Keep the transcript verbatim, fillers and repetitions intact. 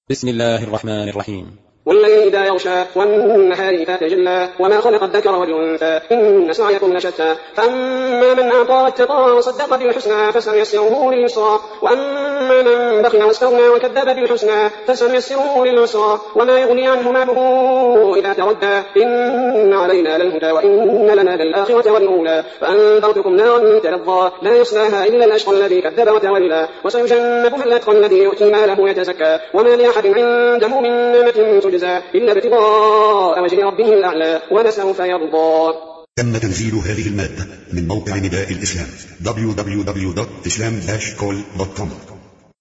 بسم الله الرحمن الرحيم. والليل إذا يغشى والنهار إذا تجلى وما خلق الذكر والأنثى إن سعيكم لشتى فأما من أعطى واتقى وصدق بالحسنى فسنيسره لليسرى وأما من بخل واستغنى وكذب بالحسنى فسنيسره للعسرى وما يغني عنه ماله إذا تردى إن علينا للهدى وإن لنا للآخرة والأولى فأنذرتكم نارا تلظى لا يصلاها إلا الأشقى الذي كذب وتولى وسيجنبها الأتقى الذي يؤتي ماله يتزكى وما لأحد عنده من نعمة تجزى إلا ابتغاء وجه ربه الأعلى ولسوف يرضى. تم تنزيل هذه المادة من موقع نداء الإسلام دبليو دبليو دبليو دوت islam dash call دوت كوم.